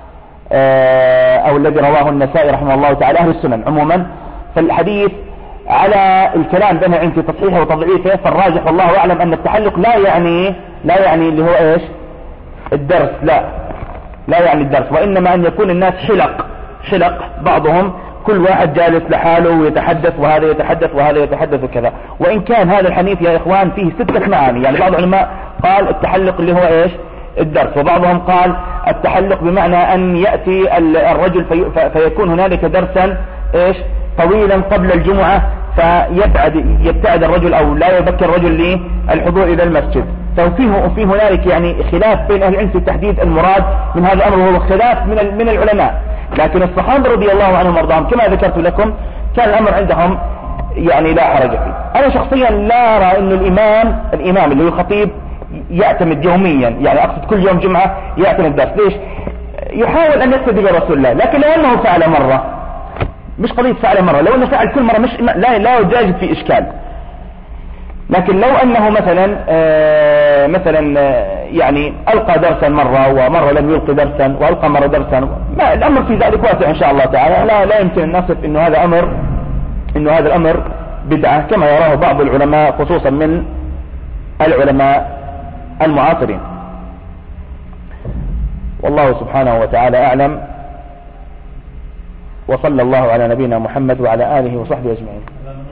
أو الذي رواه النسائي رحمه الله تعالى أهل السنن عموما، فالحديث على الكلام بين عند تصحيحه وتضعيفه، فالراجح والله أعلم أن التحلق لا يعني اللي هو إيش الدرس، لا يعني الدرس، وإنما أن يكون الناس حلق بعضهم كل واحد جالس لحاله ويتحدث، وهذا يتحدث وهذا يتحدث وكذا. وإن كان هذا الحديث يا إخوان فيه 6 معاني، يعني بعض العلماء قال التحلق اللي هو إيش الدرس، وبعضهم قال التحلق بمعنى أن يأتي الرجل فيكون هنالك درسا إيش طويلا قبل الجمعة، فيبتعد الرجل أو لا يبكر الرجل للحضور إلى المسجد. ففي هنالك يعني خلاف بين أهل العلم في تحديد المراد من هذا الأمر، وهو خلاف من العلماء. لكن الصحابة رضي الله عنهم وارضاهم كما ذكرت لكم كان الأمر عندهم يعني لا حرج فيه. أنا شخصيا لا أرى أن الإمام اللي هو الخطيب يعتمد يوميا، يعني أقصد كل يوم جمعة يعتمد درس. ليش؟ يحاول أن يقتدي برسول الله، لكن لو أنه فعل مرة، مش قضية فعل مرة، لو أنه فعل كل مرة لا يجاجد في إشكال. لكن لو أنه مثلا يعني ألقى درسا مرة ومرة لم يلقي درسا وألقى مرة درسا، الأمر في ذلك واسع إن شاء الله تعالى. لا يمكن أن نصف إنه هذا الأمر بدعة كما يراه بعض العلماء، خصوصا من العلماء المعاصرين. والله سبحانه وتعالى أعلم، وصلى الله على نبينا محمد وعلى آله وصحبه أجمعين.